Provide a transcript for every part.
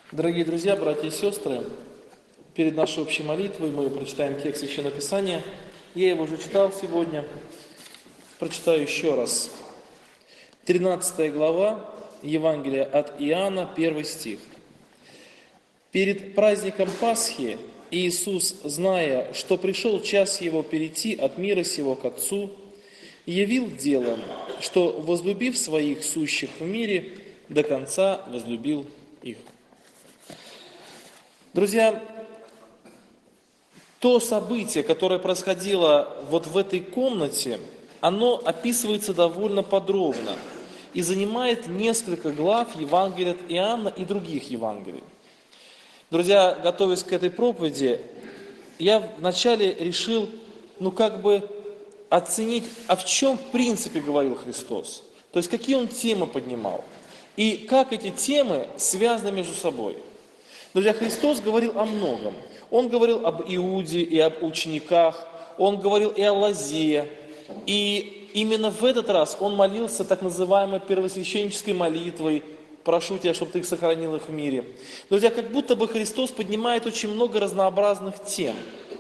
Дорогие друзья, братья и сестры, перед нашей общей молитвой мы прочитаем текст Священного Писания. Я его уже читал сегодня, прочитаю еще раз. 13 глава Евангелия от Иоанна, 1 стих. «Перед праздником Пасхи Иисус, зная, что пришел час Его перейти от мира сего к Отцу, явил делом, что, возлюбив своих сущих в мире, до конца возлюбил их». Друзья, то событие, которое происходило вот в этой комнате, оно описывается довольно подробно и занимает несколько глав Евангелия от Иоанна и других Евангелий. Друзья, готовясь к этой проповеди, я вначале решил, оценить, в чем в принципе говорил Христос. То есть, какие Он темы поднимал. И как эти темы связаны между собой. Друзья, Христос говорил о многом. Он говорил об Иуде и об учениках, Он говорил и о лозе. И именно в этот раз Он молился так называемой первосвященнической молитвой: «Прошу Тебя, чтобы Ты их сохранил их в мире». Друзья, как будто бы Христос поднимает очень много разнообразных тем.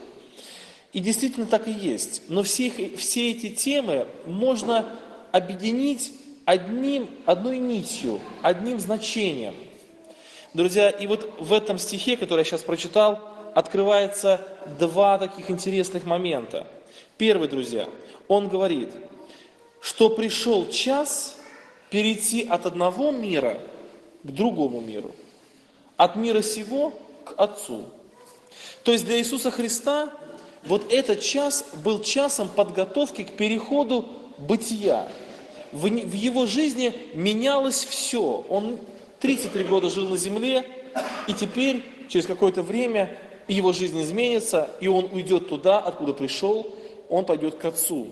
И действительно так и есть. Но все эти темы можно объединить одной нитью, одним значением. Друзья, и вот в этом стихе, который я сейчас прочитал, открывается два таких интересных момента. Первый, друзья, он говорит, что пришел час перейти от одного мира к другому миру, от мира сего к Отцу. То есть для Иисуса Христа вот этот час был часом подготовки к переходу бытия. В его жизни менялось все. Он 33 года жил на земле, и теперь, через какое-то время, его жизнь изменится, и он уйдет туда, откуда пришел, он пойдет к Отцу.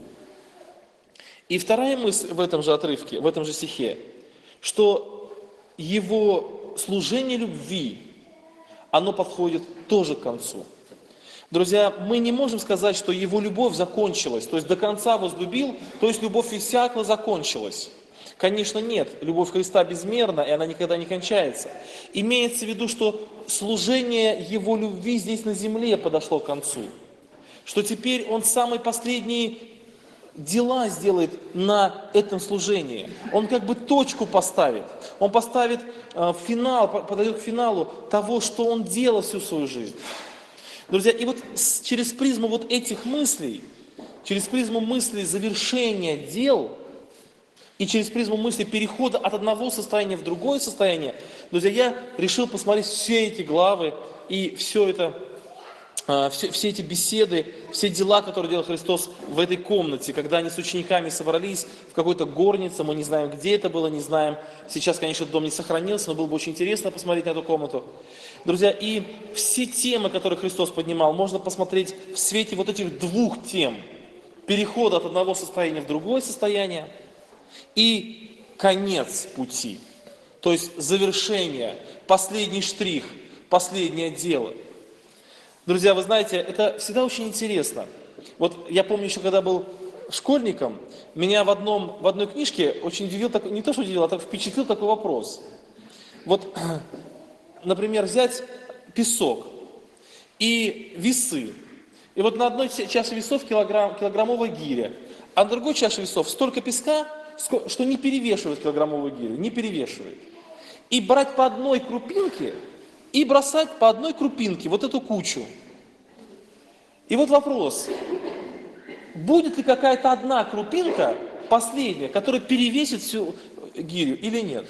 И вторая мысль в этом же отрывке, в этом же стихе, что его служение любви, оно подходит тоже к концу. Друзья, мы не можем сказать, что его любовь закончилась, то есть до конца возлюбил, то есть любовь иссякла, закончилась. Конечно, нет. Любовь Христа безмерна, и она никогда не кончается. Имеется в виду, что служение Его любви здесь на земле подошло к концу. Что теперь Он самые последние дела сделает на этом служении. Он как бы точку поставит. Он поставит финал, подойдет к финалу того, что Он делал всю свою жизнь. Друзья, и вот через призму вот этих мыслей, через призму мыслей завершения дел, и через призму мысли перехода от одного состояния в другое состояние, друзья, я решил посмотреть все эти главы и все эти беседы, все дела, которые делал Христос в этой комнате, когда они с учениками собрались в какой-то горнице, мы не знаем, где это было, не знаем. Сейчас, конечно, этот дом не сохранился, но было бы очень интересно посмотреть на эту комнату. Друзья, и все темы, которые Христос поднимал, можно посмотреть в свете вот этих двух тем. Перехода от одного состояния в другое состояние, и конец пути, то есть завершение, последний штрих, последнее дело. Друзья, вы знаете, это всегда очень интересно. Вот я помню еще, когда был школьником, меня в одной книжке очень удивил, не то что удивил, а так впечатлил такой вопрос. Вот, например, взять песок и весы. И вот на одной чаше весов килограммовая гиря, а на другой чаше весов столько песка, что не перевешивает килограммовую гирю, не перевешивает. И брать по одной крупинке, и бросать по одной крупинке вот эту кучу. И вот вопрос, будет ли какая-то одна крупинка, последняя, которая перевесит всю гирю или нет?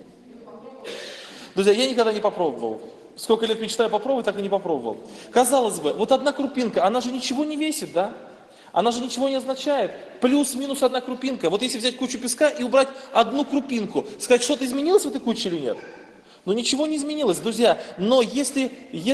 Друзья, я никогда не попробовал. Сколько лет мечтаю попробовать, так и не попробовал. Казалось бы, вот одна крупинка, она же ничего не весит, да? Она же ничего не означает. Плюс-минус одна крупинка. Вот если взять кучу песка и убрать одну крупинку, сказать, что-то изменилось в этой куче или нет? Ну ничего не изменилось, друзья. Но если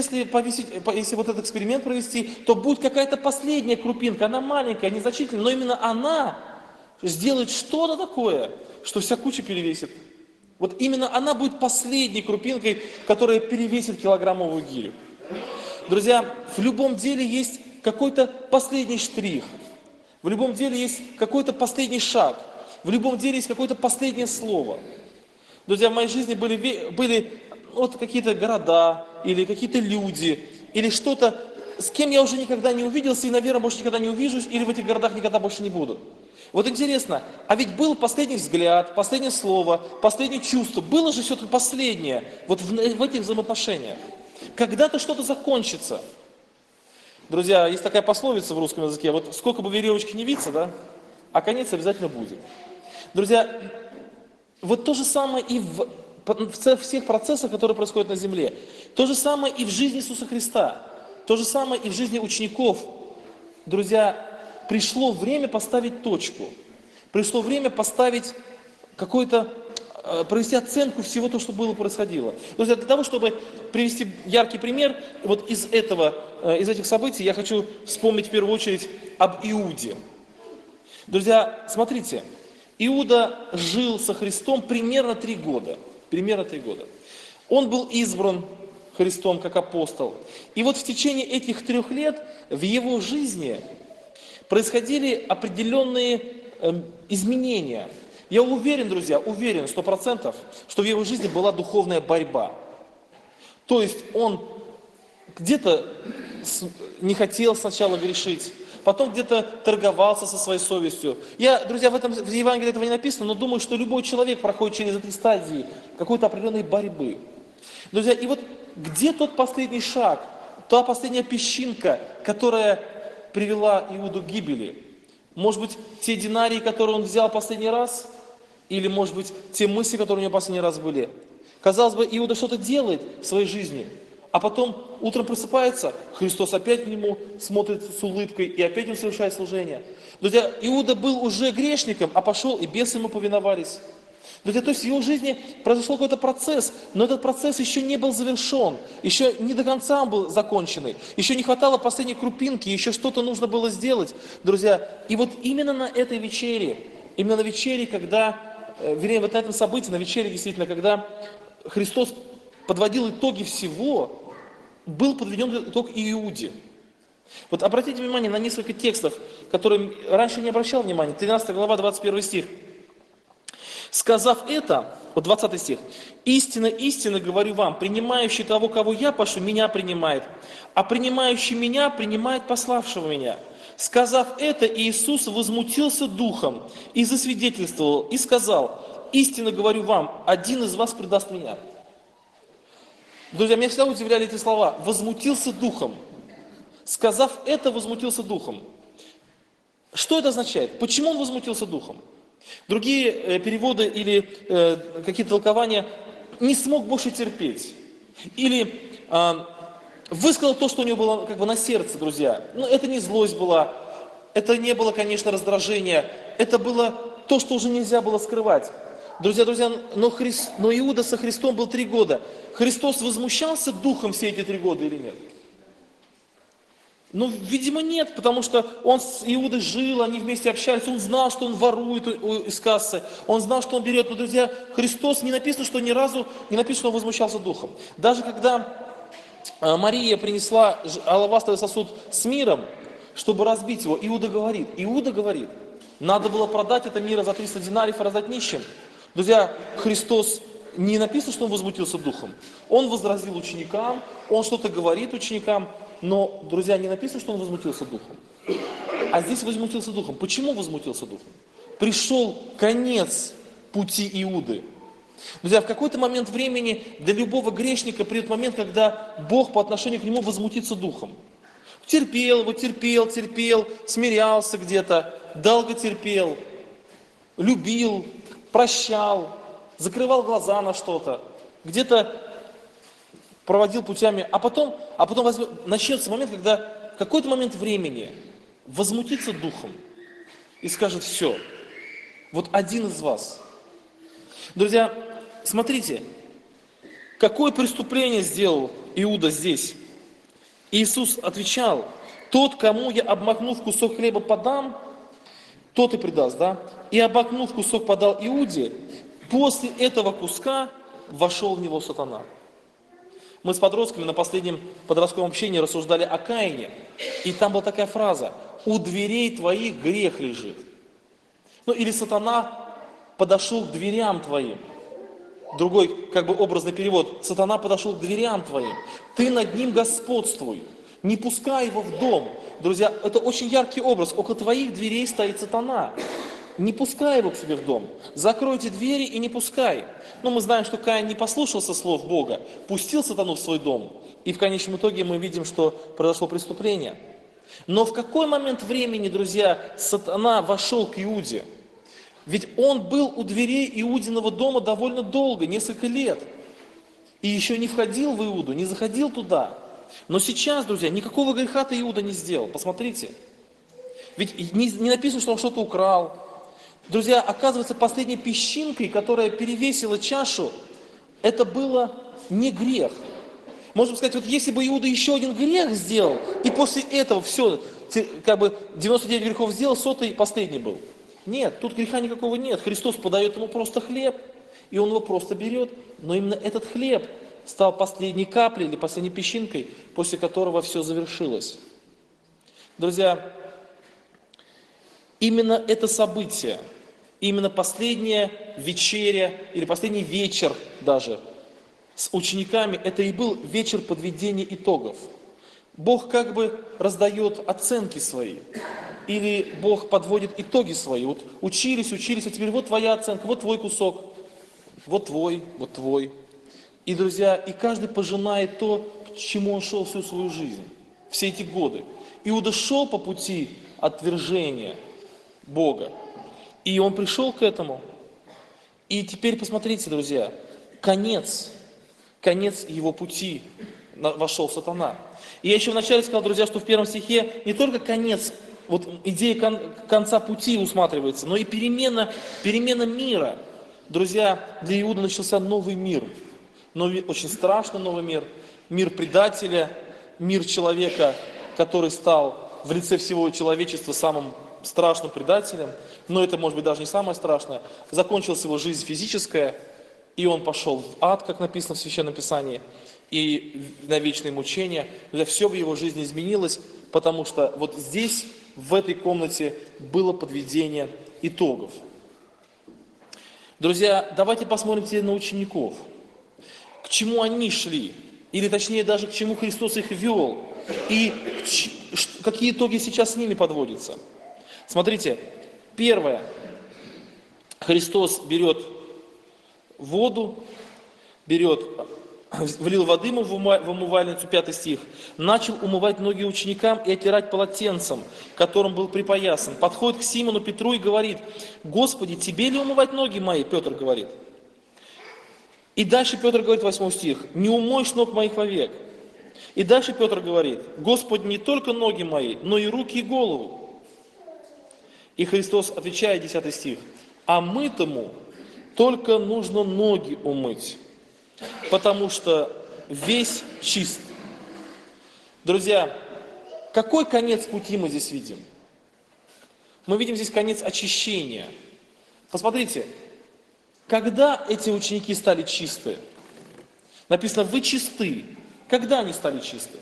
вот этот эксперимент провести, то будет какая-то последняя крупинка. Она маленькая, незначительная, но именно она сделает что-то такое, что вся куча перевесит. Вот именно она будет последней крупинкой, которая перевесит килограммовую гирю. Друзья, в любом деле есть какой-то последний штрих. В любом деле есть какой-то последний шаг. В любом деле есть какое-то последнее слово. Друзья, в моей жизни были вот какие-то города, или какие-то люди, или что-то, с кем я уже никогда не увиделся и, наверное, больше никогда не увижусь, или в этих городах никогда больше не буду. Вот интересно, а ведь был последний взгляд, последнее слово, последнее чувство, было же все-таки последнее, вот в этих взаимоотношениях. Когда-то что-то закончится. Друзья, есть такая пословица в русском языке, вот сколько бы веревочки не виться, да, а конец обязательно будет. Друзья, вот то же самое и в всех процессах, которые происходят на земле. То же самое и в жизни Иисуса Христа. То же самое и в жизни учеников. Друзья, пришло время поставить точку. Пришло время поставить провести оценку всего того, что было происходило. Друзья, для того, чтобы привести яркий пример, вот из этих событий я хочу вспомнить в первую очередь об Иуде. Друзья, смотрите, Иуда жил со Христом примерно 3 года. Примерно 3 года. Он был избран Христом как апостол. И вот в течение этих 3 лет в его жизни происходили определенные изменения. Я уверен, друзья, уверен 100%, что в его жизни была духовная борьба. То есть он где-то не хотел сначала грешить, потом где-то торговался со своей совестью. Друзья, в Евангелии этого не написано, но думаю, что любой человек проходит через эти стадии какой-то определенной борьбы. Друзья, и вот где тот последний шаг, та последняя песчинка, которая привела Иуду к гибели? Может быть, те динарии, которые он взял последний раз? Или, может быть, те мысли, которые у него последний раз были? Казалось бы, Иуда что-то делает в своей жизни, а потом утром просыпается, Христос опять к нему смотрит с улыбкой, и опять он совершает служение. Друзья, Иуда был уже грешником, а пошел, и бесы ему повиновались. Друзья, то есть в его жизни произошел какой-то процесс, но этот процесс еще не был завершен, еще не до конца он был законченный, еще не хватало последней крупинки, еще что-то нужно было сделать, друзья. И вот именно на этой вечере, вернее, вот на этом событии, на вечере действительно, когда Христос подводил итоги всего, был подведен итог и Иуде. Вот обратите внимание на несколько текстов, которые раньше не обращал внимания. 13 глава, 21 стих. «Сказав это», вот 20 стих, «Истинно, истинно говорю вам, принимающий того, кого я пошлю, меня принимает, а принимающий меня принимает пославшего меня». Сказав это, Иисус возмутился духом и засвидетельствовал, и сказал: «Истинно говорю вам, один из вас предаст меня». Друзья, меня всегда удивляли эти слова. «Возмутился духом». Сказав это, возмутился духом. Что это означает? Почему он возмутился духом? Другие переводы или какие-то толкования: не смог больше терпеть. Или высказал то, что у него было как бы на сердце, друзья. Но это не злость была, это не было, конечно, раздражение, это было то, что уже нельзя было скрывать. Друзья, но Иуда со Христом был 3 года. Христос возмущался духом все эти 3 года или нет? Ну, видимо, нет, потому что он с Иудой жил, они вместе общались, он знал, что он ворует из кассы, он знал, что он берет. Но, друзья, Христос, не написано, что ни разу не написано, что он возмущался духом. Даже когда Мария принесла алавастровый сосуд с миром, чтобы разбить его, Иуда говорит, надо было продать это миро за 300 динариев и раздать нищим. Друзья, Христос, не написано, что он возмутился духом. Он возразил ученикам, он что-то говорит ученикам, но, друзья, не написано, что он возмутился духом. А здесь возмутился духом. Почему возмутился духом? Пришел конец пути Иуды. Друзья, в какой-то момент времени для любого грешника придет момент, когда Бог по отношению к нему возмутится духом. Терпел, смирялся где-то, долго терпел, любил, прощал, закрывал глаза на что-то, где-то проводил путями, а потом начнется момент, когда в какой-то момент времени возмутится духом и скажет: все, вот один из вас. Друзья, смотрите, какое преступление сделал Иуда здесь. Иисус отвечал: тот, кому я, обмакнув кусок хлеба, подам, тот и предаст, да? И обмакнув кусок подал Иуде, после этого куска вошел в него сатана. Мы с подростками на последнем подростковом общении рассуждали о Каине. И там была такая фраза: у дверей твоих грех лежит. Ну или сатана подошел к дверям твоим. Другой, как бы образный перевод, сатана подошел к дверям твоим, ты над ним господствуй, не пускай его в дом. Друзья, это очень яркий образ, около твоих дверей стоит сатана. Не пускай его к себе в дом, закройте двери и не пускай. Но мы знаем, что Каин не послушался слов Бога, пустил сатану в свой дом, и в конечном итоге мы видим, что произошло преступление. Но в какой момент времени, друзья, сатана вошел к Иуде? Ведь он был у дверей Иудиного дома довольно долго, несколько лет. И еще не входил в Иуду, не заходил туда. Но сейчас, друзья, никакого греха-то Иуда не сделал. Посмотрите. Ведь не написано, что он что-то украл. Друзья, оказывается, последней песчинкой, которая перевесила чашу, это было не грех. Можно сказать, вот если бы Иуда еще один грех сделал, и после этого все, как бы 99 грехов сделал, 100-й последний был. Нет, тут греха никакого нет. Христос подает ему просто хлеб, и он его просто берет. Но именно этот хлеб стал последней каплей или последней песчинкой, после которого все завершилось. Друзья, именно это событие, именно последняя вечеря, или последний вечер даже с учениками, это и был вечер подведения итогов. Бог как бы раздает оценки свои. Или Бог подводит итоги свои. Вот учились, а теперь вот твоя оценка, вот твой кусок, вот твой, вот твой. И, друзья, и каждый пожинает то, к чему он шел всю свою жизнь, все эти годы. Иуда шел по пути отвержения Бога. И он пришел к этому. И теперь посмотрите, друзья, конец его пути вошел сатана. И я еще вначале сказал, друзья, что в первом стихе не только конец, вот идея конца пути усматривается, но и перемена мира. Друзья, для Иуды начался новый мир. Очень страшный новый мир. Мир предателя, мир человека, который стал в лице всего человечества самым страшным предателем. Но это, может быть, даже не самое страшное. Закончилась его жизнь физическая, и он пошел в ад, как написано в Священном Писании, и на вечные мучения. Все в его жизни изменилось, потому что вот здесь, в этой комнате, было подведение итогов. Друзья, давайте посмотрим теперь на учеников. К чему они шли, или точнее даже к чему Христос их вел, и какие итоги сейчас с ними подводятся. Смотрите, первое. Христос берет воду, влил воды ему в умывальницу, 5 стих, начал умывать ноги ученикам и оттирать полотенцем, которым был припоясан. Подходит к Симону Петру и говорит: «Господи, тебе ли умывать ноги мои?» Петр говорит. И дальше Петр говорит, 8 стих, «Не умоешь ног моих вовек». И дальше Петр говорит: «Господи, не только ноги мои, но и руки и голову». И Христос отвечает, 10 стих, «А мытому только нужно ноги умыть, потому что весь чист». Друзья, какой конец пути мы здесь видим? Мы видим здесь конец очищения. Посмотрите, когда эти ученики стали чисты? Написано, вы чисты. Когда они стали чисты?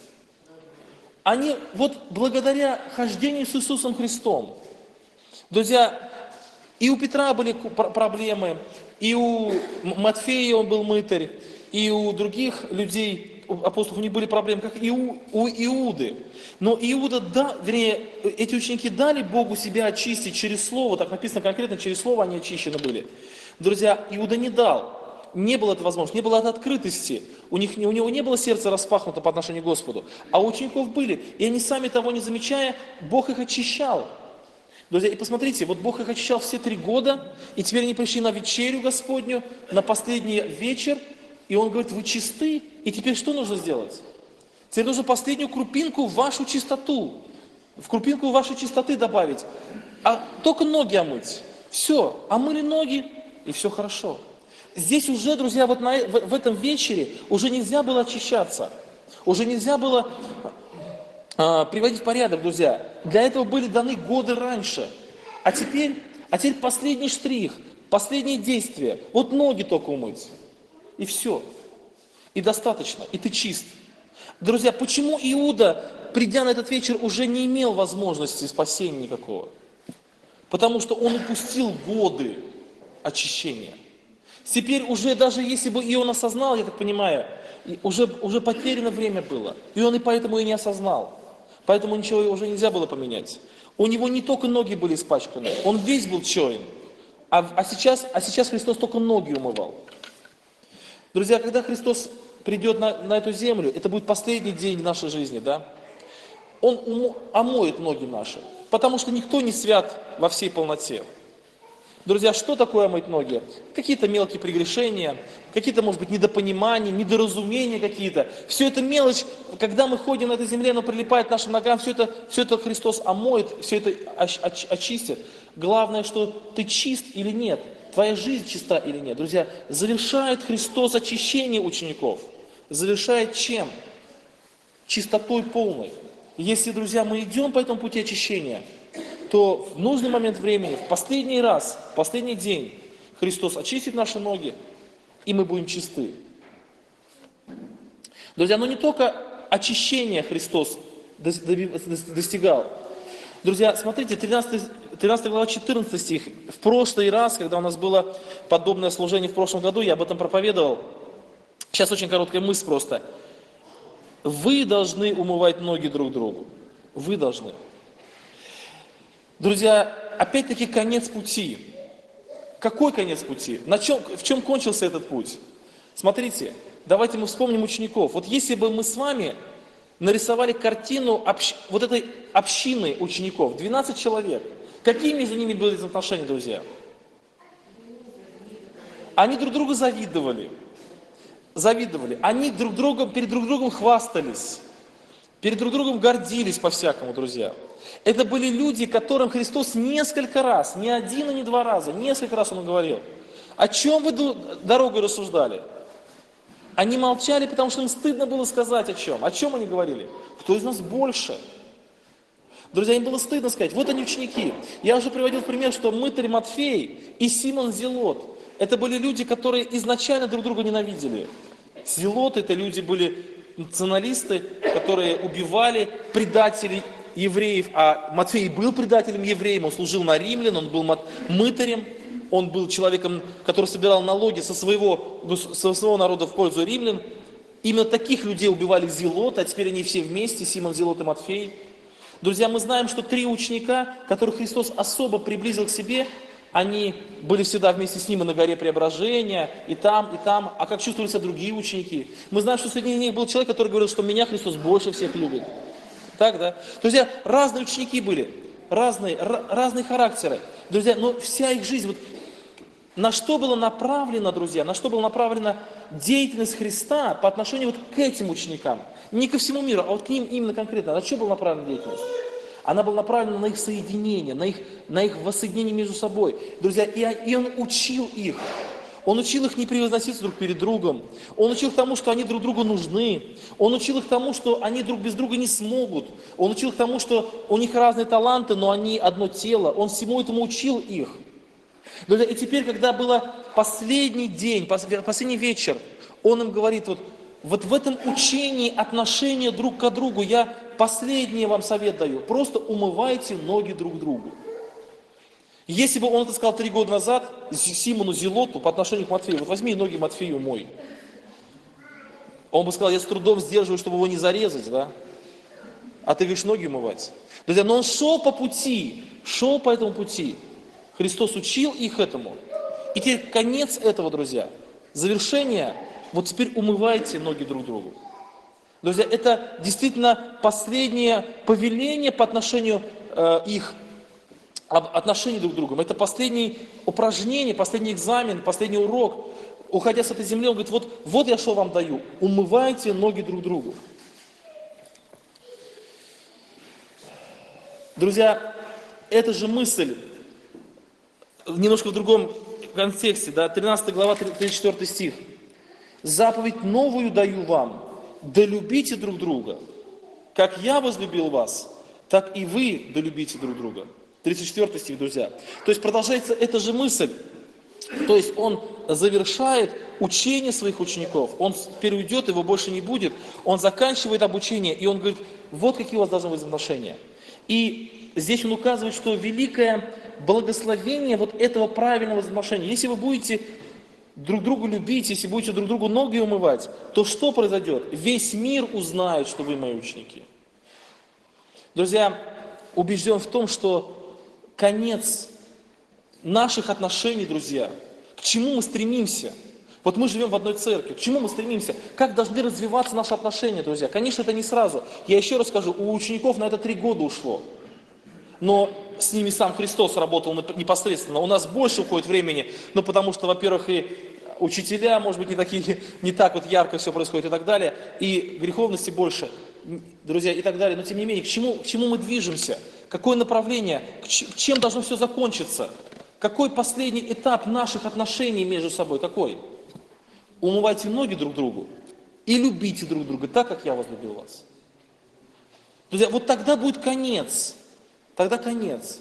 Они вот благодаря хождению с Иисусом Христом. Друзья, и у Петра были проблемы, и у Матфея он был мытарь, и у других людей, у апостолов, у них были проблемы, как и у Иуды. Но Иуда, эти ученики дали Богу себя очистить через Слово, так написано конкретно, через Слово они очищены были. Друзья, Иуда не дал, не было этой возможности, не было этой открытости, у него не было сердца распахнуто по отношению к Господу, а у учеников были, и они сами того не замечая, Бог их очищал. Друзья, и посмотрите, вот Бог их очищал все 3 года, и теперь они пришли на вечерю Господню, на последний вечер, и Он говорит, вы чисты, и теперь что нужно сделать? Теперь нужно последнюю крупинку в вашу чистоту, в крупинку вашей чистоты добавить, а только ноги омыть. Все, омыли ноги, и все хорошо. Здесь уже, друзья, вот в этом вечере уже нельзя было очищаться, уже нельзя было приводить в порядок, друзья. Для этого были даны годы раньше. А теперь последний штрих, последнее действие. Вот ноги только умыть. И все. И достаточно. И ты чист. Друзья, почему Иуда, придя на этот вечер, уже не имел возможности спасения никакого? Потому что он упустил годы очищения. Теперь уже даже если бы и он осознал, я так понимаю, уже потеряно время было. И он и поэтому и не осознал. Поэтому ничего уже нельзя было поменять. У него не только ноги были испачканы, он весь был черен. А сейчас Христос только ноги умывал. Друзья, когда Христос придет на эту землю, это будет последний день нашей жизни, да? Он омоет ноги наши, потому что никто не свят во всей полноте. Друзья, что такое омыть ноги? Какие-то мелкие прегрешения, какие-то, может быть, недопонимания, недоразумения какие-то. Все это мелочь, когда мы ходим на этой земле, оно прилипает к нашим ногам, все это Христос омоет, все это очистит. Главное, что ты чист или нет, твоя жизнь чиста или нет. Друзья, завершает Христос очищение учеников. Завершает чем? Чистотой полной. Если, друзья, мы идем по этому пути очищения, то в нужный момент времени, в последний раз, в последний день, Христос очистит наши ноги, и мы будем чисты. Друзья, но не только очищение Христос достигал. Друзья, смотрите, 13 глава, 14 стих. В прошлый раз, когда у нас было подобное служение в прошлом году, я об этом проповедовал. Сейчас очень короткая мысль просто. Вы должны умывать ноги друг другу. Вы должны. Друзья, опять-таки конец пути. Какой конец пути? В чем кончился этот путь? Смотрите, давайте мы вспомним учеников. Вот если бы мы с вами нарисовали картину вот этой общины учеников, 12 человек, какие между ними были отношения, друзья? Они друг другу завидовали. Они перед друг другом хвастались. Перед друг другом гордились по-всякому, друзья. Это были люди, которым Христос несколько раз, не один и не два раза, несколько раз Он говорил. О чем вы дорогой рассуждали? Они молчали, потому что им стыдно было сказать о чем. О чем они говорили? Кто из нас больше? Друзья, им было стыдно сказать. Вот они ученики. Я уже приводил в пример, что мытарь Матфей и Симон Зелот. Это были люди, которые изначально друг друга ненавидели. Зелоты, это люди были националисты, которые убивали предателей евреев. А Матфей был предателем евреев, он служил на римлян, он был мытарем. Он был человеком, который собирал налоги со своего народа в пользу римлян. Именно таких людей убивали зелоты, а теперь они все вместе, Симон, Зелот и Матфей. Друзья, мы знаем, что 3 ученика, которых Христос особо приблизил к себе, они были всегда вместе с ним и на горе Преображения, и там, и там. А как чувствовали себя другие ученики? Мы знаем, что среди них был человек, который говорил, что меня Христос больше всех любит. Так, да? Друзья, разные ученики были, разные характеры. Друзья, но вся их жизнь, вот, на что была направлена, друзья, на что была направлена деятельность Христа по отношению вот к этим ученикам? Не ко всему миру, а вот к ним именно конкретно. На что была направлена деятельность? Она была направлена на их соединение, на их воссоединение между собой. Друзья, и Он учил их. Он учил их не превозноситься друг перед другом. Он учил их тому, что они друг другу нужны. Он учил их тому, что они друг без друга не смогут. Он учил их тому, что у них разные таланты, но они одно тело. Он всему этому учил их. Друзья, и теперь, когда был последний день, последний вечер, Он им говорит, вот в этом учении отношения друг к другу я последний вам совет даю. Просто умывайте ноги друг другу. Если бы он это сказал 3 года назад Симону Зелоту по отношению к Матфею, вот возьми ноги Матфею мой. Он бы сказал, я с трудом сдерживаю, чтобы его не зарезать, да? А ты говоришь, ноги умывать. Друзья, но он шел по этому пути. Христос учил их этому. И теперь конец этого, друзья, завершение, вот теперь умывайте ноги друг другу. Друзья, это действительно последнее повеление по отношению их отношений друг к другу. Это последнее упражнение, последний экзамен, последний урок. Уходя с этой земли, он говорит, вот я что вам даю, умывайте ноги друг другу. Друзья, эта же мысль, немножко в другом контексте, да, 13 глава, 34 стих. «Заповедь новую даю вам, да любите друг друга. Как я возлюбил вас, так и вы да любите друг друга». 34 стих, друзья. То есть продолжается эта же мысль. То есть он завершает учение своих учеников. Он теперь уйдет, его больше не будет. Он заканчивает обучение, и он говорит, вот какие у вас должны быть отношения. И здесь он указывает, что великое благословение вот этого правильного отношения. Если вы будете друг друга любить, если будете друг другу ноги умывать, то что произойдет? Весь мир узнает, что вы мои ученики. Друзья, убежден в том, что конец наших отношений, друзья, к чему мы стремимся? Вот мы живем в одной церкви, к чему мы стремимся? Как должны развиваться наши отношения, друзья? Конечно, это не сразу. Я еще раз скажу, у учеников на это 3 года ушло. Но с ними сам Христос работал непосредственно. У нас больше уходит времени, ну потому что, во-первых, и учителя, может быть, не так вот ярко все происходит и так далее, и греховности больше, друзья, и так далее. Но тем не менее, к чему мы движемся? Какое направление? Чем должно все закончиться? Какой последний этап наших отношений между собой? Какой? Умывайте ноги друг другу и любите друг друга так, как я возлюбил вас. Друзья, вот тогда будет конец. Тогда конец.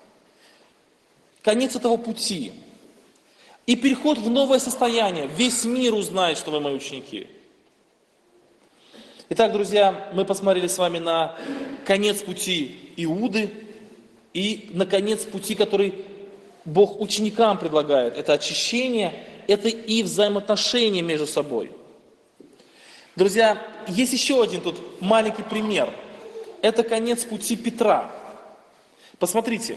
Конец этого пути. И переход в новое состояние. Весь мир узнает, что вы мои ученики. Итак, друзья, мы посмотрели с вами на конец пути Иуды и на конец пути, который Бог ученикам предлагает. Это очищение, это и взаимоотношения между собой. Друзья, есть еще один тут маленький пример. Это конец пути Петра. Посмотрите,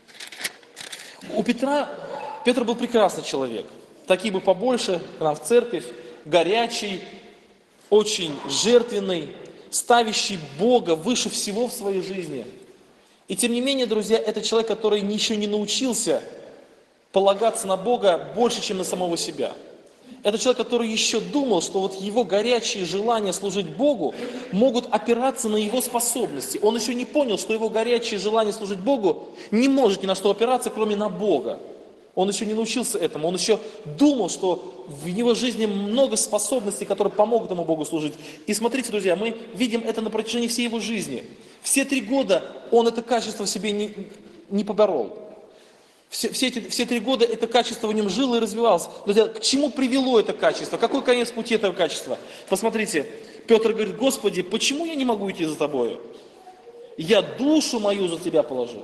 Петр был прекрасный человек, такие бы побольше, к нам в церковь, горячий, очень жертвенный, ставящий Бога выше всего в своей жизни. И тем не менее, друзья, это человек, который еще не научился полагаться на Бога больше, чем на самого себя. Это человек, который еще думал, что вот его горячие желания служить Богу могут опираться на его способности. Он еще не понял, что его горячее желание служить Богу не может ни на что опираться, кроме на Бога. Он еще не научился этому. Он еще думал, что в его жизни много способностей, которые помогут ему Богу служить. И смотрите, друзья, мы видим это на протяжении всей его жизни. Все 3 года он это качество в себе не поборол. Все 3 года это качество в нем жило и развивалось. Друзья, к чему привело это качество? Какой конец пути этого качества? Посмотрите, Петр говорит: Господи, почему я не могу идти за Тобою? Я душу мою за Тебя положил.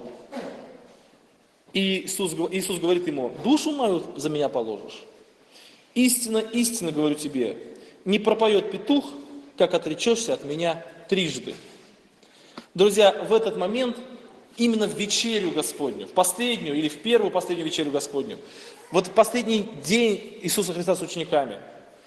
И Иисус говорит ему: душу мою за меня положишь? Истинно, истинно говорю тебе, не пропоет петух, как отречешься от меня 3. Друзья, в этот момент, именно в вечерю Господню, в последнюю или в первую последнюю вечерю Господню, вот в последний день Иисуса Христа с учениками,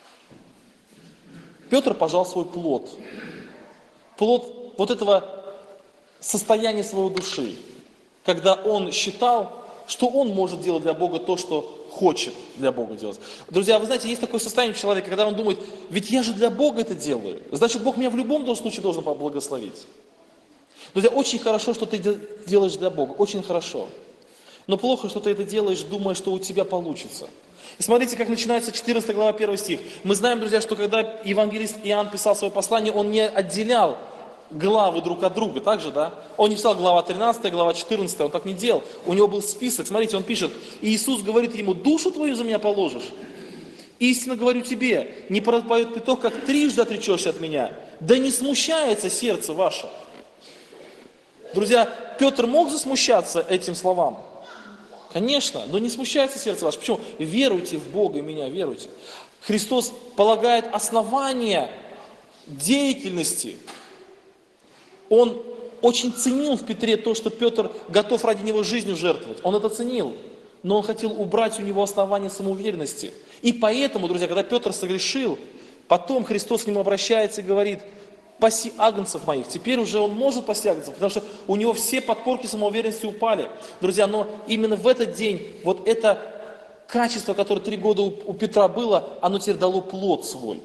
Петр пожал свой плод. Плод вот этого состояния своей души, когда он считал, что он может делать для Бога то, что хочет для Бога делать. Друзья, вы знаете, есть такое состояние человека, когда он думает: ведь я же для Бога это делаю, значит, Бог меня в любом случае должен поблагословить. Друзья, очень хорошо, что ты делаешь для Бога, очень хорошо. Но плохо, что ты это делаешь, думая, что у тебя получится. И смотрите, как начинается 14 глава, 1 стих. Мы знаем, друзья, что когда евангелист Иоанн писал свое послание, он не отделял главы друг от друга, так же, да? Он не писал глава 13, глава 14, он так не делал. У него был список, смотрите, он пишет: и Иисус говорит ему: душу твою за меня положишь? Истинно говорю тебе, не пропоет петух, как 3 отречешься от меня, да не смущается сердце ваше. Друзья, Петр мог засмущаться этим словам? Конечно, но не смущается сердце ваше. Почему? Веруйте в Бога и меня, веруйте. Христос полагает основания деятельности. Он очень ценил в Петре то, что Петр готов ради него жизнью жертвовать. Он это ценил, но он хотел убрать у него основания самоуверенности. И поэтому, друзья, когда Петр согрешил, потом Христос к нему обращается и говорит: паси агнцев моих. Теперь уже он может пасти агнцев, потому что у него все подпорки самоуверенности упали. Друзья, но именно в этот день вот это качество, которое 3 года у Петра было, оно теперь дало плод свой.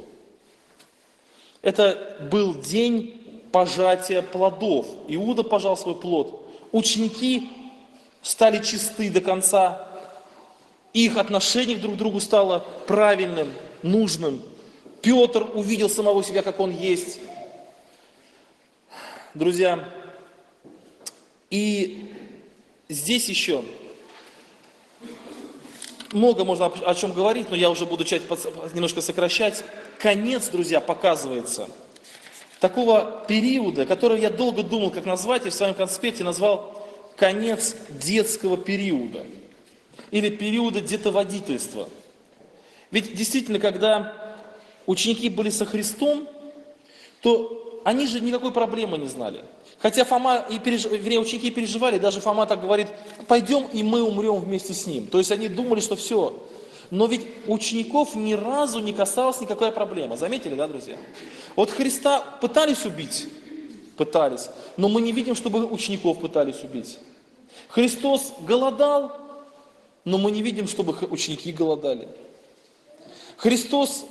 Это был день пожатия плодов. Иуда пожал свой плод. Ученики стали чисты до конца. Их отношение друг к другу стало правильным, нужным. Петр увидел самого себя, как он есть. Друзья, и здесь еще много можно о чем говорить, но я уже буду немножко сокращать. Конец, друзья, показывается такого периода, который я долго думал, как назвать, и в своем конспекте назвал конец детского периода или периода детоводительства. Ведь действительно, когда ученики были со Христом, то они же никакой проблемы не знали. Хотя Фома, вернее, ученики переживали, даже Фома так говорит, пойдем и мы умрем вместе с ним. То есть они думали, что все. Но ведь учеников ни разу не касалась никакая проблема. Заметили, да, друзья? Вот Христа пытались убить, пытались, но мы не видим, чтобы учеников пытались убить. Христос голодал, но мы не видим, чтобы ученики голодали. Христос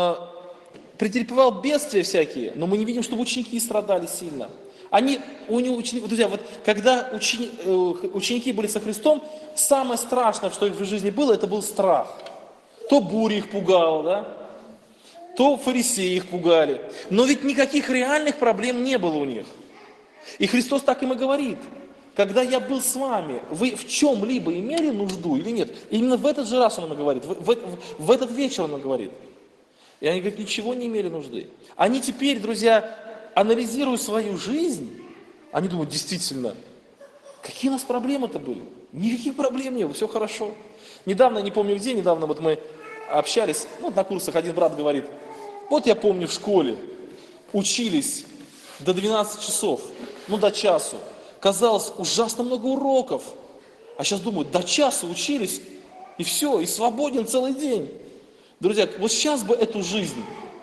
претерпевал бедствия всякие, но мы не видим, чтобы ученики страдали сильно. Друзья, вот когда ученики были со Христом, самое страшное, что в их жизни было, это был страх. То буря их пугала, да? То фарисеи их пугали. Но ведь никаких реальных проблем не было у них. И Христос так им и говорит. Когда я был с вами, вы в чем-либо имели нужду или нет? И именно в этот же раз Он говорит, в этот вечер Он говорит. И они говорят, ничего не имели нужды. Они теперь, друзья, анализируя свою жизнь, они думают, действительно, какие у нас проблемы-то были? Никаких проблем не было, все хорошо. Недавно, не помню где, недавно вот мы общались, на курсах один брат говорит, вот я помню в школе учились до 12 часов, до часу. Казалось, ужасно много уроков. А сейчас думают, до часа учились, и все, и свободен целый день. Друзья, вот сейчас бы эту жизнь.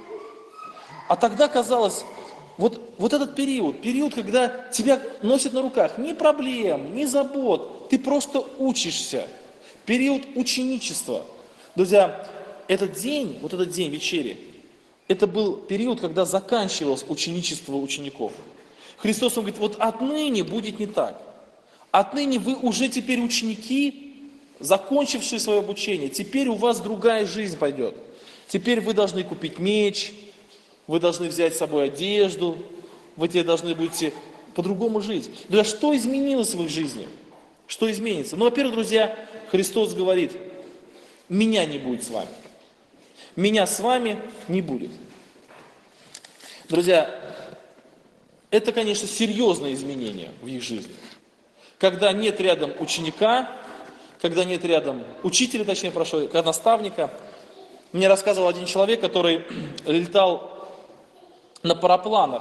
А тогда казалось, вот этот период, когда тебя носят на руках, ни проблем, ни забот, ты просто учишься. Период ученичества. Друзья, этот день вечери, это был период, когда заканчивалось ученичество учеников. Христос, Он говорит, вот отныне будет не так. Отныне вы уже теперь ученики, закончившие свое обучение. Теперь у вас другая жизнь пойдет. Теперь вы должны купить меч, вы должны взять с собой одежду, вы теперь должны будете по-другому жить. Друзья, что изменилось в их жизни? Что изменится? Во-первых, друзья, Христос говорит, меня не будет с вами. Меня с вами не будет. Друзья, это, конечно, серьезное изменение в их жизни. Когда нет рядом ученика, когда нет рядом учителя, когда наставника. Мне рассказывал один человек, который летал на парапланах.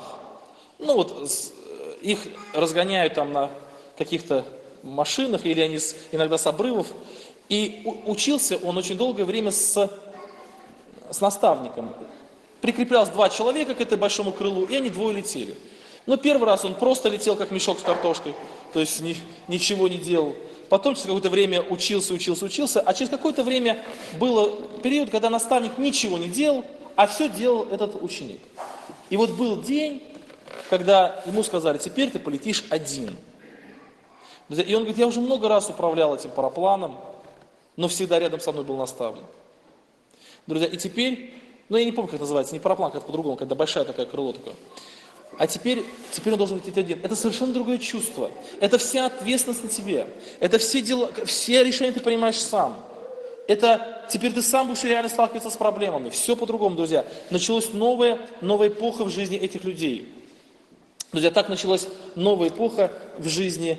Их разгоняют там на каких-то машинах, или они иногда с обрывов. И учился он очень долгое время с наставником. Прикреплялось 2 человека к этому большому крылу, и они двое летели. Первый раз он просто летел, как мешок с картошкой, то есть ничего не делал. Потом через какое-то время учился, а через какое-то время был период, когда наставник ничего не делал, а все делал этот ученик. И вот был день, когда ему сказали, теперь ты полетишь один. И он говорит, я уже много раз управлял этим парапланом, но всегда рядом со мной был наставник. Друзья, и теперь, я не помню, как это называется, не параплан, как это по-другому, когда большая такая крыло такое. А теперь он должен лететь один. Это совершенно другое чувство. Это вся ответственность на тебе. Это все дела, все решения ты принимаешь сам. Это теперь ты сам будешь реально сталкиваться с проблемами. Все по-другому, друзья. Началась новая эпоха в жизни этих людей. Друзья, так началась новая эпоха в жизни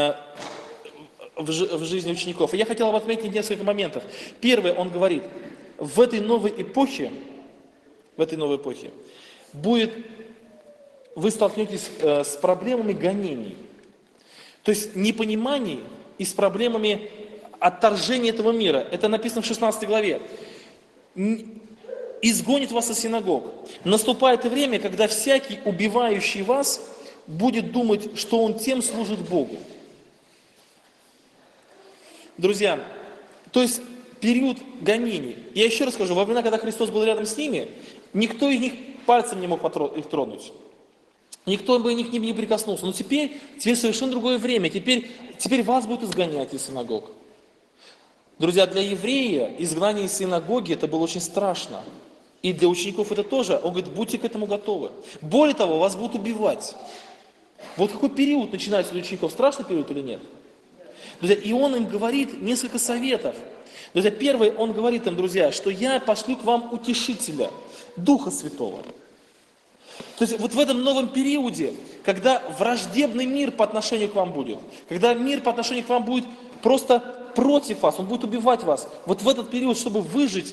учеников. И я хотел бы отметить несколько моментов. Первое, он говорит, в этой новой эпохе вы столкнетесь с проблемами гонений. То есть непониманий и с проблемами отторжения этого мира. Это написано в 16 главе. Изгонит вас из синагог. Наступает время, когда всякий, убивающий вас, будет думать, что он тем служит Богу. Друзья, то есть период гонений. Я еще раз скажу, во времена, когда Христос был рядом с ними, никто из них пальцем не мог их тронуть. Никто бы к ним не прикоснулся. Но теперь совершенно другое время. Теперь вас будут изгонять из синагог. Друзья, для еврея изгнание из синагоги это было очень страшно. И для учеников это тоже. Он говорит, будьте к этому готовы. Более того, вас будут убивать. Вот какой период начинается для учеников? Страшный период или нет? Друзья, и он им говорит несколько советов. Друзья, первый, он говорит им, друзья, что я пошлю к вам утешителя, Духа Святого. То есть вот в этом новом периоде, когда враждебный мир по отношению к вам будет, когда мир по отношению к вам будет просто против вас, он будет убивать вас, вот в этот период, чтобы выжить,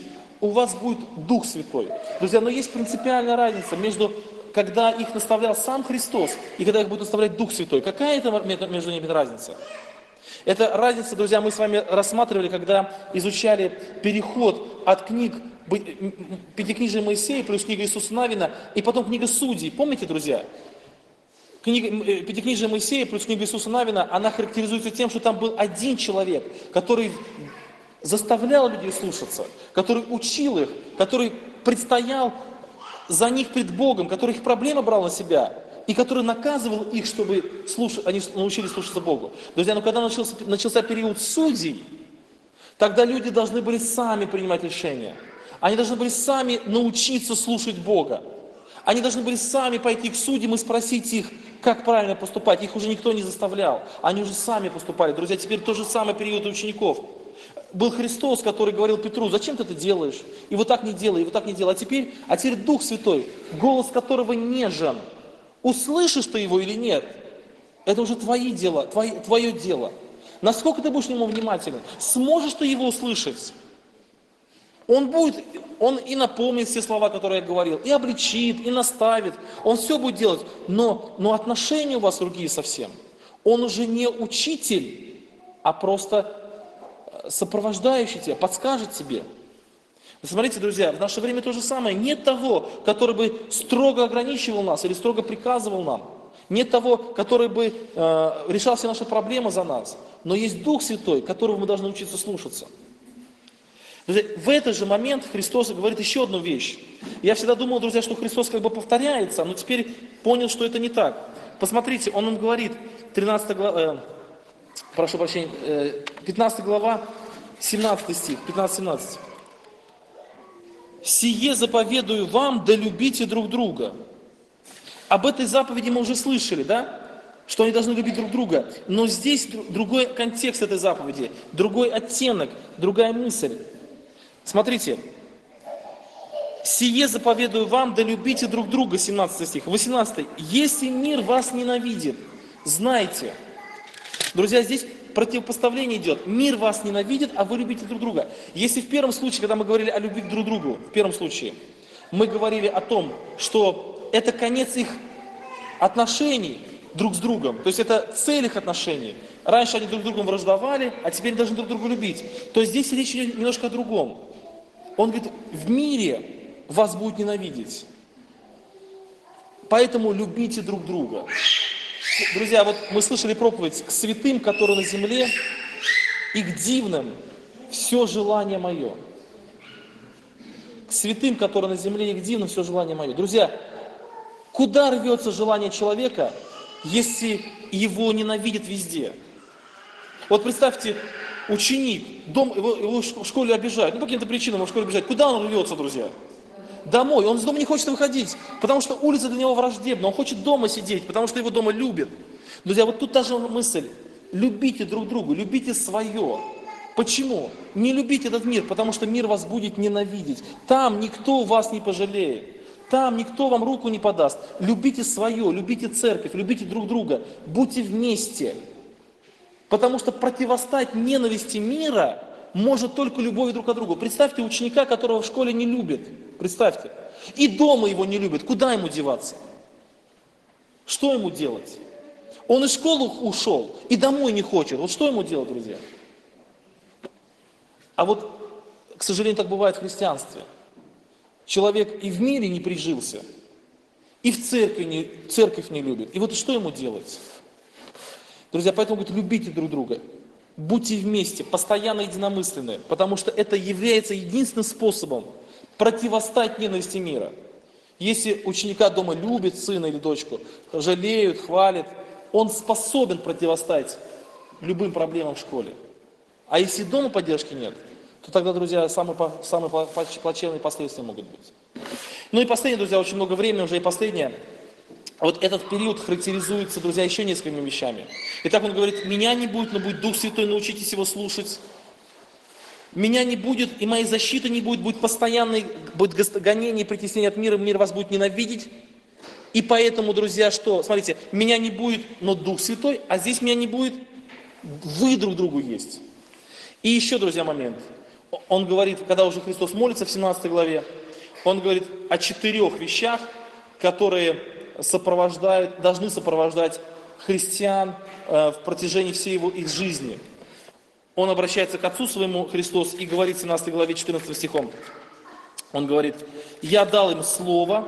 у вас будет Дух Святой. Друзья, но есть принципиальная разница между, когда их наставлял сам Христос и когда их будет наставлять Дух Святой. Какая это между ними разница? Это разница, друзья, мы с вами рассматривали, когда изучали переход от книг Пятикнижия Моисея плюс книга Иисуса Навина и потом книга Судей. Помните, друзья? Пятикнижие Моисея плюс книга Иисуса Навина, она характеризуется тем, что там был один человек, который заставлял людей слушаться, который учил их, который предстоял за них пред Богом, который их проблемы брал на себя, и который наказывал их, чтобы они научились слушаться Богу. Друзья, но когда начался период судей, тогда люди должны были сами принимать решения. Они должны были сами научиться слушать Бога. Они должны были сами пойти к судьям и спросить их, как правильно поступать. Их уже никто не заставлял. Они уже сами поступали. Друзья, теперь тот же самый период учеников. Был Христос, который говорил Петру: зачем ты это делаешь? И вот так не делай, и вот так не делай. А теперь Дух Святой, голос которого нежен. Услышишь ты его или нет, это уже твое дело. Насколько ты будешь к нему внимателен? Сможешь ты его услышать? Он и напомнит все слова, которые я говорил, и обличит, и наставит. Он все будет делать, но отношения у вас другие совсем. Он уже не учитель, а просто сопровождающий тебя, подскажет тебе. Вы смотрите, друзья, в наше время то же самое. Нет того, который бы строго ограничивал нас или строго приказывал нам. Нет того, который бы решал все наши проблемы за нас. Но есть Дух Святой, которого мы должны учиться слушаться. Друзья, в этот же момент Христос говорит еще одну вещь. Я всегда думал, друзья, что Христос как бы повторяется, но теперь понял, что это не так. Посмотрите, Он нам говорит, 15 глава, 17 стих, 15-17. «Сие заповедую вам, да любите друг друга». Об этой заповеди мы уже слышали, да? Что они должны любить друг друга. Но здесь другой контекст этой заповеди, другой оттенок, другая мысль. Смотрите. «Сие заповедую вам, да любите друг друга», 17 стих. 18. «Если мир вас ненавидит, знайте». Друзья, здесь противопоставление идет. Мир вас ненавидит, а вы любите друг друга. Если в первом случае, когда мы говорили о любви к друг другу, в первом случае, мы говорили о том, что это конец их отношений друг с другом, то есть это цель их отношений. Раньше они друг с другом враждовали, а теперь должны друг друга любить. То здесь речь идет немножко о другом. Он говорит, в мире вас будут ненавидеть, поэтому любите друг друга. Друзья, вот мы слышали проповедь: к святым, которые на земле, и к дивным все желание мое. К святым, которые на земле, и к дивным все желание мое. Друзья, куда рвется желание человека, если его ненавидят везде? Вот представьте, ученик, его в школе обижают, по каким-то причинам его в школе обижают. Куда он рвется, друзья? Домой. Он из дома не хочет выходить, потому что улица для него враждебна. Он хочет дома сидеть, потому что его дома любят. Друзья, вот тут та же мысль. Любите друг друга, любите свое. Почему? Не любите этот мир, потому что мир вас будет ненавидеть. Там никто вас не пожалеет. Там никто вам руку не подаст. Любите свое, любите церковь, любите друг друга. Будьте вместе. Потому что противостать ненависти мира может только любовь друг к другу. Представьте ученика, которого в школе не любят. Представьте. И дома его не любят. Куда ему деваться? Что ему делать? Он из школы ушел и домой не хочет. Вот что ему делать, друзья? А вот, к сожалению, так бывает в христианстве. Человек и в мире не прижился, и в церковь не любит. И вот что ему делать? Друзья, поэтому говорит, любите друг друга. Будьте вместе, постоянно единомысленны, потому что это является единственным способом противостать ненависти мира. Если ученика дома любит сына или дочку, жалеют, хвалят, он способен противостать любым проблемам в школе. А если дома поддержки нет, то тогда, друзья, самые плачевные последствия могут быть. Ну и последнее, друзья, очень много времени уже, и последнее. Вот этот период характеризуется, друзья, еще несколькими вещами. Итак, он говорит, меня не будет, но будет Дух Святой, научитесь его слушать. Меня не будет, и моей защиты не будет, будет постоянное гонение и притеснение от мира, мир вас будет ненавидеть. И поэтому, друзья, что? Смотрите, меня не будет, но Дух Святой, а здесь меня не будет, вы друг другу есть. И еще, друзья, момент. Он говорит, когда уже Христос молится в 17 главе, он говорит о 4 вещах, которые должны сопровождать христиан в протяжении всей их жизни. Он обращается к Отцу своему, Христос, и говорит в 17 главе 14 стихом. Он говорит: «Я дал им Слово,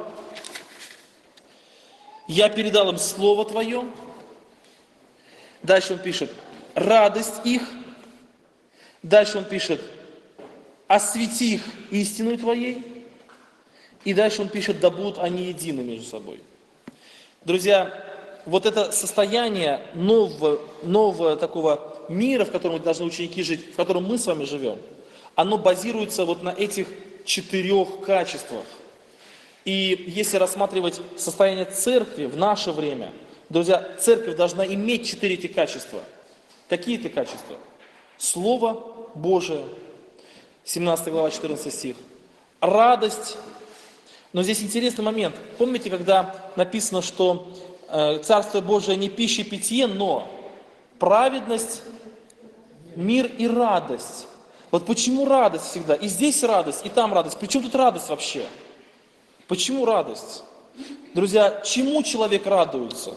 я передал им Слово Твое». Дальше он пишет: «Радость их». Дальше он пишет: «Освети их истиной Твоей». И дальше он пишет: «Да будут они едины между собой». Друзья, вот это состояние нового такого мира, в котором должны ученики жить, в котором мы с вами живем, оно базируется вот на этих 4 качествах. И если рассматривать состояние церкви в наше время, друзья, церковь должна иметь 4 эти качества. Какие это качества? Слово Божие, 17 глава, 14 стих. Радость. Но здесь интересный момент. Помните, когда написано, что Царство Божие не пища и питье, но праведность, мир и радость. Вот почему радость всегда? И здесь радость, и там радость. Причем тут радость вообще? Почему радость? Друзья, чему человек радуется?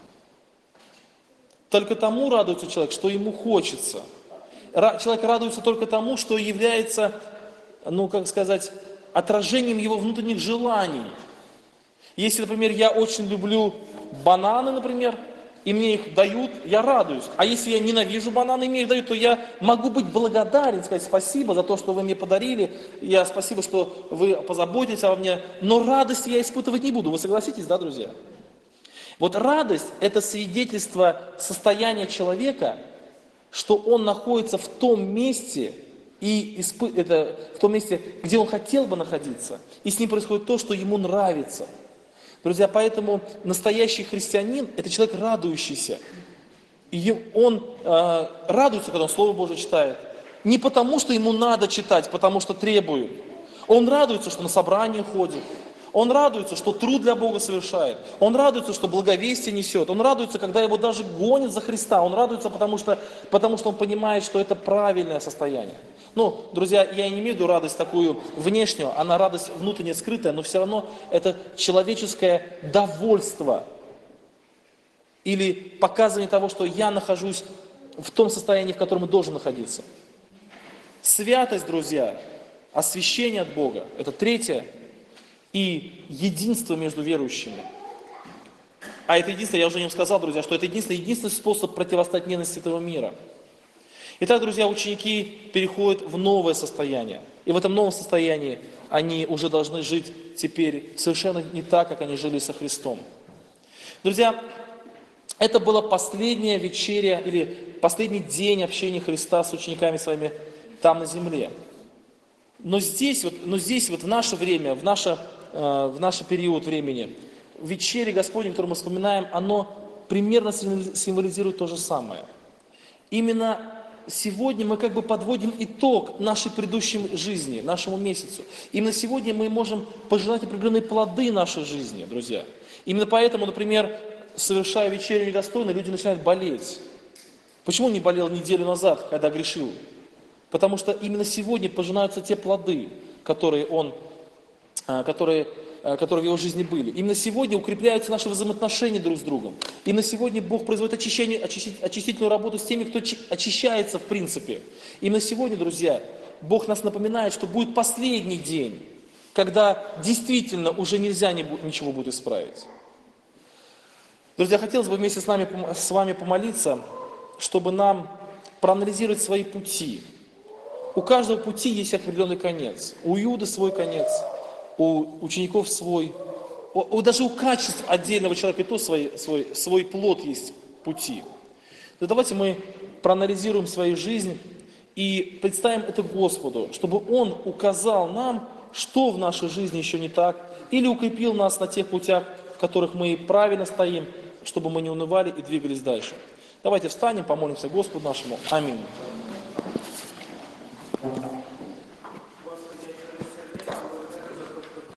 Только тому радуется человек, что ему хочется. Человек радуется только тому, что является, отражением его внутренних желаний. Если, например, я очень люблю бананы, например, и мне их дают, я радуюсь. А если я ненавижу бананы, и мне их дают, то я могу быть благодарен, сказать спасибо за то, что вы мне подарили, спасибо, что вы позаботились обо мне, но радости я испытывать не буду. Вы согласитесь, да, друзья? Вот радость – это свидетельство состояния человека, что он находится в том месте, в том месте, где он хотел бы находиться, и с ним происходит то, что ему нравится. Друзья, поэтому настоящий христианин – это человек радующийся. И он радуется, когда он Слово Божие читает. Не потому, что ему надо читать, потому что требует. Он радуется, что на собрание ходит. Он радуется, что труд для Бога совершает. Он радуется, что благовестие несет. Он радуется, когда его даже гонят за Христа. Он радуется, потому что он понимает, что это правильное состояние. Друзья, я не имею в виду радость такую внешнюю, она радость внутренне скрытая, но все равно это человеческое довольство. Или показывание того, что я нахожусь в том состоянии, в котором я должен находиться. Святость, друзья, освящение от Бога, это 3. И единство между верующими. А это единство, я уже не сказал, друзья, что это единственный способ противостоять ненависти этого мира. Итак, друзья, ученики переходят в новое состояние. И в этом новом состоянии они уже должны жить теперь совершенно не так, как они жили со Христом. Друзья, это была последняя вечеря или последний день общения Христа с учениками своими там на земле. Но здесь в наше время, в наш период времени, вечеря Господня, которую мы вспоминаем, оно примерно символизирует то же самое. Именно сегодня мы подводим итог нашей предыдущей жизни, нашему месяцу. Именно сегодня мы можем пожинать определенные плоды нашей жизни, друзья. Именно поэтому, например, совершая вечерю недостойно, люди начинают болеть. Почему он не болел неделю назад, когда грешил? Потому что именно сегодня пожинаются те плоды, которые в его жизни были. Именно сегодня укрепляются наши взаимоотношения друг с другом. Именно сегодня Бог производит очистительную работу с теми, кто очищается в принципе. Именно сегодня, друзья, Бог нас напоминает, что будет последний день, когда действительно уже нельзя ничего будет исправить. Друзья, хотелось бы вместе с вами помолиться, чтобы нам проанализировать свои пути. У каждого пути есть определенный конец. У Иуды свой конец, у учеников свой, даже у качеств отдельного человека и то свой плод есть пути. То давайте мы проанализируем свою жизнь и представим это Господу, чтобы Он указал нам, что в нашей жизни еще не так, или укрепил нас на тех путях, в которых мы правильно стоим, чтобы мы не унывали и двигались дальше. Давайте встанем, помолимся Господу нашему. Аминь.